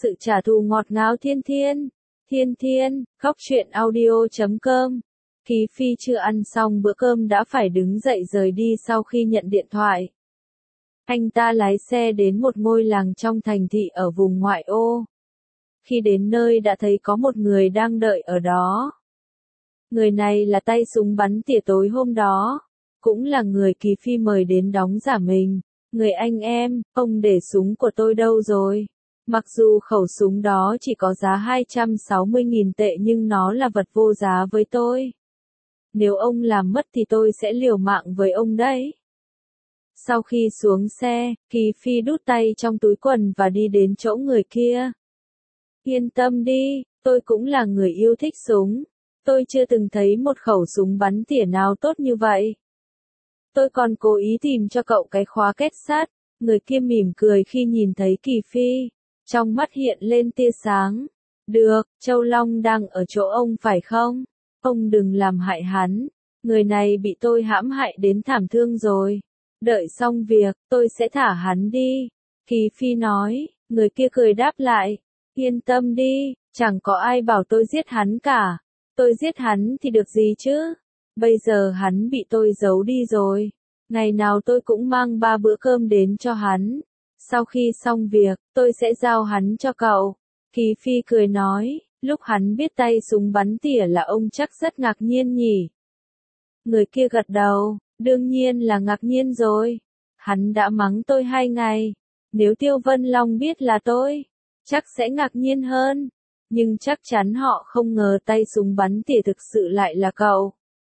sự trả thù ngọt ngào Thiên Thiên. Thiên Thiên, khóc chuyện audio.com. Kỳ Phi chưa ăn xong bữa cơm đã phải đứng dậy rời đi sau khi nhận điện thoại. Anh ta lái xe đến một ngôi làng trong thành thị ở vùng ngoại ô. Khi đến nơi đã thấy có một người đang đợi ở đó. Người này là tay súng bắn tỉa tối hôm đó. Cũng là người Kỳ Phi mời đến đóng giả mình. Người anh em, ông để súng của tôi đâu rồi? Mặc dù khẩu súng đó chỉ có giá 260.000 tệ nhưng nó là vật vô giá với tôi. Nếu ông làm mất thì tôi sẽ liều mạng với ông đấy. Sau khi xuống xe, Kỳ Phi đút tay trong túi quần và đi đến chỗ người kia. Yên tâm đi, tôi cũng là người yêu thích súng. Tôi chưa từng thấy một khẩu súng bắn tỉa nào tốt như vậy. Tôi còn cố ý tìm cho cậu cái khóa kết sắt. Người kia mỉm cười khi nhìn thấy Kỳ Phi. Trong mắt hiện lên tia sáng. Được, Châu Long đang ở chỗ ông phải không? Ông đừng làm hại hắn. Người này bị tôi hãm hại đến thảm thương rồi. Đợi xong việc, tôi sẽ thả hắn đi. Kỳ Phi nói, người kia cười đáp lại. Yên tâm đi, chẳng có ai bảo tôi giết hắn cả. Tôi giết hắn thì được gì chứ? Bây giờ hắn bị tôi giấu đi rồi. Ngày nào tôi cũng mang 3 bữa cơm đến cho hắn. Sau khi xong việc, tôi sẽ giao hắn cho cậu. Kỳ Phi cười nói, lúc hắn biết tay súng bắn tỉa là ông chắc rất ngạc nhiên nhỉ. Người kia gật đầu, đương nhiên là ngạc nhiên rồi. Hắn đã mắng tôi 2 ngày. Nếu Tiêu Vân Long biết là tôi, chắc sẽ ngạc nhiên hơn. Nhưng chắc chắn họ không ngờ tay súng bắn tỉa thực sự lại là cậu.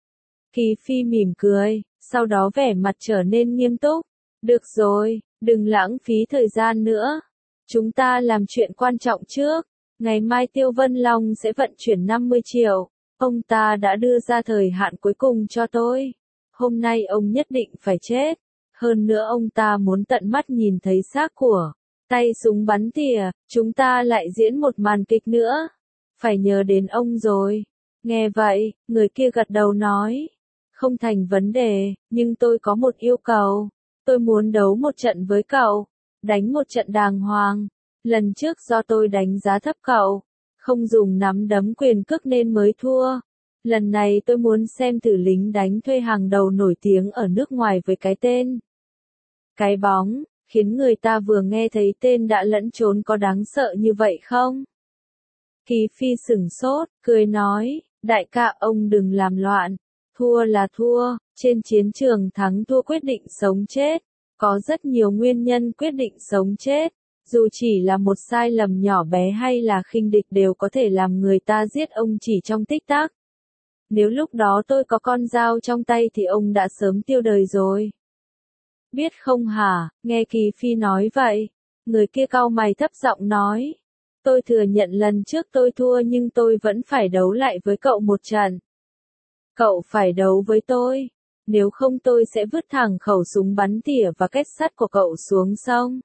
Kỳ Phi mỉm cười, sau đó vẻ mặt trở nên nghiêm túc. Được rồi, đừng lãng phí thời gian nữa. Chúng ta làm chuyện quan trọng trước. Ngày mai Tiêu Vân Long sẽ vận chuyển 50 triệu. Ông ta đã đưa ra thời hạn cuối cùng cho tôi. Hôm nay ông nhất định phải chết. Hơn nữa ông ta muốn tận mắt nhìn thấy xác của tay súng bắn tỉa. Chúng ta lại diễn một màn kịch nữa. Phải nhờ đến ông rồi. Nghe vậy, người kia gật đầu nói. Không thành vấn đề, nhưng tôi có một yêu cầu. Tôi muốn đấu một trận với cậu. Đánh một trận đàng hoàng. Lần trước do tôi đánh giá thấp cậu. Không dùng nắm đấm quyền cước nên mới thua. Lần này tôi muốn xem thử lính đánh thuê hàng đầu nổi tiếng ở nước ngoài với cái tên Cái Bóng, khiến người ta vừa nghe thấy tên đã lẫn trốn có đáng sợ như vậy không? Kỳ Phi sửng sốt, cười nói, đại ca ông đừng làm loạn. Thua là thua, trên chiến trường thắng thua quyết định sống chết. Có rất nhiều nguyên nhân quyết định sống chết. Dù chỉ là một sai lầm nhỏ bé hay là khinh địch đều có thể làm người ta giết ông chỉ trong tích tắc. Nếu lúc đó tôi có con dao trong tay thì ông đã sớm tiêu đời rồi. Biết không hả? Nghe Kỳ Phi nói vậy. Người kia cau mày thấp giọng nói. Tôi thừa nhận lần trước tôi thua nhưng tôi vẫn phải đấu lại với cậu một trận. Cậu phải đấu với tôi. Nếu không tôi sẽ vứt thẳng khẩu súng bắn tỉa và kết sắt của cậu xuống sông.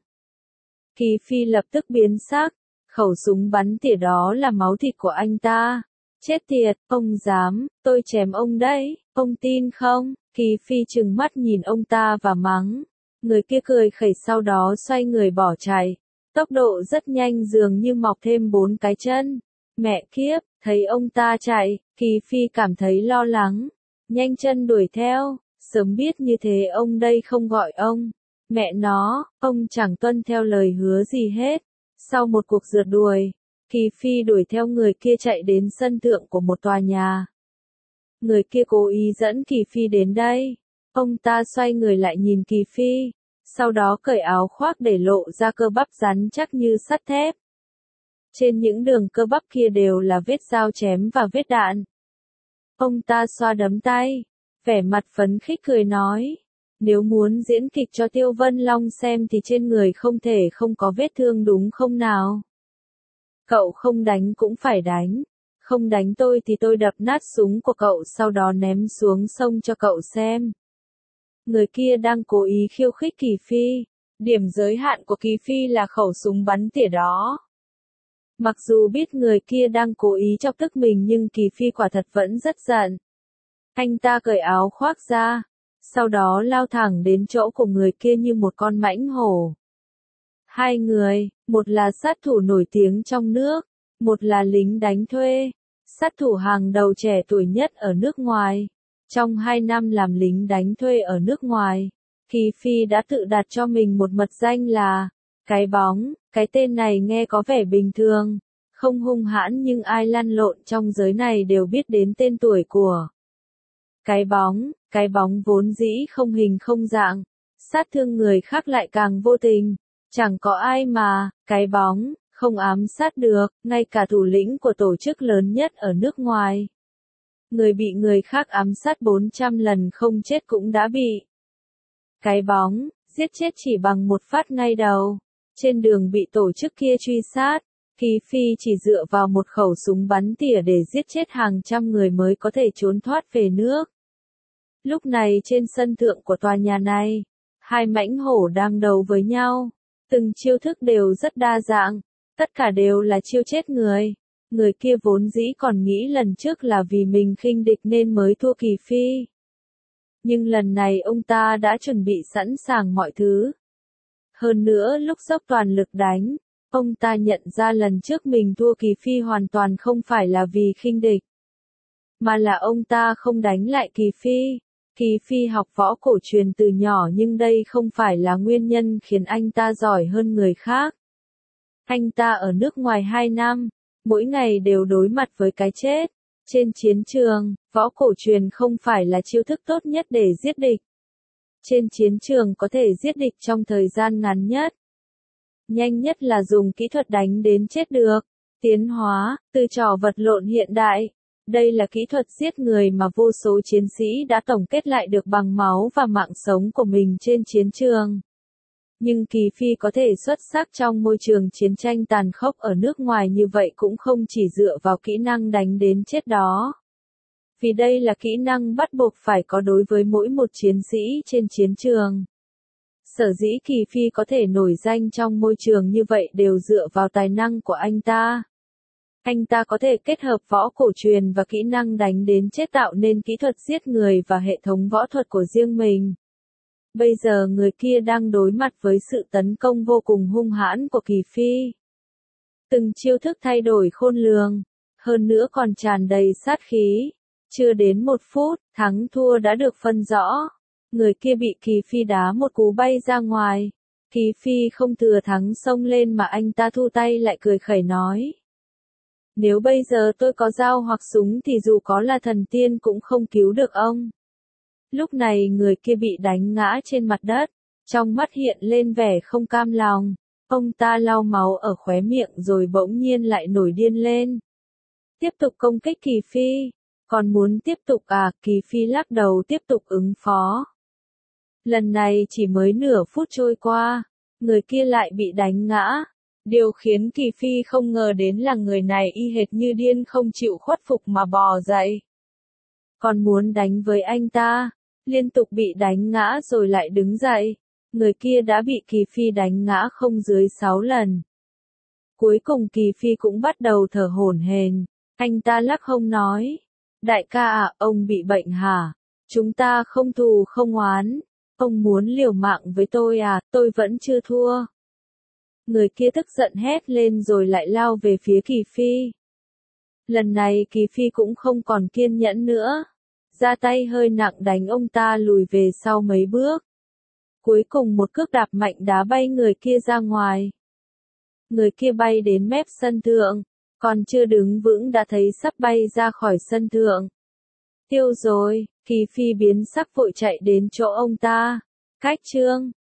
Kỳ Phi lập tức biến sắc. Khẩu súng bắn tỉa đó là máu thịt của anh ta. Chết tiệt, ông dám, tôi chém ông đấy, ông tin không? Kỳ Phi trừng mắt nhìn ông ta và mắng. Người kia cười khẩy sau đó xoay người bỏ chạy. Tốc độ rất nhanh dường như mọc thêm 4 cái chân. Mẹ kiếp, thấy ông ta chạy, Kỳ Phi cảm thấy lo lắng. Nhanh chân đuổi theo, sớm biết như thế ông đây không gọi ông. Mẹ nó, ông chẳng tuân theo lời hứa gì hết. Sau một cuộc rượt đuổi, Kỳ Phi đuổi theo người kia chạy đến sân thượng của một tòa nhà. Người kia cố ý dẫn Kỳ Phi đến đây. Ông ta xoay người lại nhìn Kỳ Phi, sau đó cởi áo khoác để lộ ra cơ bắp rắn chắc như sắt thép. Trên những đường cơ bắp kia đều là vết dao chém và vết đạn. Ông ta xoa đấm tay, vẻ mặt phấn khích cười nói. Nếu muốn diễn kịch cho Tiêu Vân Long xem thì trên người không thể không có vết thương đúng không nào? Cậu không đánh cũng phải đánh. Không đánh tôi thì tôi đập nát súng của cậu sau đó ném xuống sông cho cậu xem. Người kia đang cố ý khiêu khích Kỳ Phi. Điểm giới hạn của Kỳ Phi là khẩu súng bắn tỉa đó. Mặc dù biết người kia đang cố ý chọc tức mình nhưng Kỳ Phi quả thật vẫn rất giận. Anh ta cởi áo khoác ra, sau đó lao thẳng đến chỗ của người kia như một con mãnh hổ. Hai người, một là sát thủ nổi tiếng trong nước, một là lính đánh thuê, sát thủ hàng đầu trẻ tuổi nhất ở nước ngoài. Trong 2 năm làm lính đánh thuê ở nước ngoài, Kỳ Phi đã tự đặt cho mình một mật danh là Cái Bóng. Cái tên này nghe có vẻ bình thường, không hung hãn, nhưng ai lăn lộn trong giới này đều biết đến tên tuổi của Cái Bóng. Cái Bóng vốn dĩ không hình không dạng, sát thương người khác lại càng vô tình. Chẳng có ai mà Cái Bóng không ám sát được, ngay cả thủ lĩnh của tổ chức lớn nhất ở nước ngoài. Người bị người khác ám sát 400 lần không chết cũng đã bị Cái Bóng giết chết chỉ bằng một phát ngay đầu. Trên đường bị tổ chức kia truy sát, Kỳ Phi chỉ dựa vào một khẩu súng bắn tỉa để giết chết hàng trăm người mới có thể trốn thoát về nước. Lúc này trên sân thượng của tòa nhà này, hai mãnh hổ đang đấu với nhau. Từng chiêu thức đều rất đa dạng, tất cả đều là chiêu chết người. Người kia vốn dĩ còn nghĩ lần trước là vì mình khinh địch nên mới thua Kỳ Phi. Nhưng lần này ông ta đã chuẩn bị sẵn sàng mọi thứ. Hơn nữa lúc dốc toàn lực đánh, ông ta nhận ra lần trước mình thua Kỳ Phi hoàn toàn không phải là vì khinh địch, mà là ông ta không đánh lại Kỳ Phi. Kỳ Phi học võ cổ truyền từ nhỏ nhưng đây không phải là nguyên nhân khiến anh ta giỏi hơn người khác. Anh ta ở nước ngoài 2 năm, mỗi ngày đều đối mặt với cái chết. Trên chiến trường, võ cổ truyền không phải là chiêu thức tốt nhất để giết địch. Trên chiến trường có thể giết địch trong thời gian ngắn nhất. Nhanh nhất là dùng kỹ thuật đánh đến chết được. Tiến hóa, từ trò vật lộn hiện đại. Đây là kỹ thuật giết người mà vô số chiến sĩ đã tổng kết lại được bằng máu và mạng sống của mình trên chiến trường. Nhưng Kỳ Phi có thể xuất sắc trong môi trường chiến tranh tàn khốc ở nước ngoài như vậy cũng không chỉ dựa vào kỹ năng đánh đến chết đó. Vì đây là kỹ năng bắt buộc phải có đối với mỗi một chiến sĩ trên chiến trường. Sở dĩ Kỳ Phi có thể nổi danh trong môi trường như vậy đều dựa vào tài năng của anh ta. Anh ta có thể kết hợp võ cổ truyền và kỹ năng đánh đến chết tạo nên kỹ thuật giết người và hệ thống võ thuật của riêng mình. Bây giờ người kia đang đối mặt với sự tấn công vô cùng hung hãn của Kỳ Phi. Từng chiêu thức thay đổi khôn lường, hơn nữa còn tràn đầy sát khí. Chưa đến 1 phút, thắng thua đã được phân rõ. Người kia bị Kỳ Phi đá một cú bay ra ngoài. Kỳ Phi không thừa thắng xông lên mà anh ta thu tay lại cười khẩy nói. Nếu bây giờ tôi có dao hoặc súng thì dù có là thần tiên cũng không cứu được ông. Lúc này người kia bị đánh ngã trên mặt đất, trong mắt hiện lên vẻ không cam lòng. Ông ta lau máu ở khóe miệng rồi bỗng nhiên lại nổi điên lên. Tiếp tục công kích Kỳ Phi. Còn muốn tiếp tục à? Kỳ Phi lắc đầu tiếp tục ứng phó. Lần này chỉ mới nửa phút trôi qua, người kia lại bị đánh ngã. Điều khiến Kỳ Phi không ngờ đến là người này y hệt như điên không chịu khuất phục mà bò dậy. Còn muốn đánh với anh ta, liên tục bị đánh ngã rồi lại đứng dậy. Người kia đã bị Kỳ Phi đánh ngã không dưới 6 lần. Cuối cùng Kỳ Phi cũng bắt đầu thở hổn hển. Anh ta lắc hông nói. Đại ca à, ông bị bệnh hả? Chúng ta không thù không oán. Ông muốn liều mạng với tôi à, tôi vẫn chưa thua. Người kia tức giận hét lên rồi lại lao về phía Kỳ Phi. Lần này Kỳ Phi cũng không còn kiên nhẫn nữa. Ra tay hơi nặng đánh ông ta lùi về sau mấy bước. Cuối cùng một cước đạp mạnh đá bay người kia ra ngoài. Người kia bay đến mép sân thượng, còn chưa đứng vững đã thấy sắp bay ra khỏi sân thượng. Tiêu rồi, Kỳ Phi biến sắc vội chạy đến chỗ ông ta. Cách chương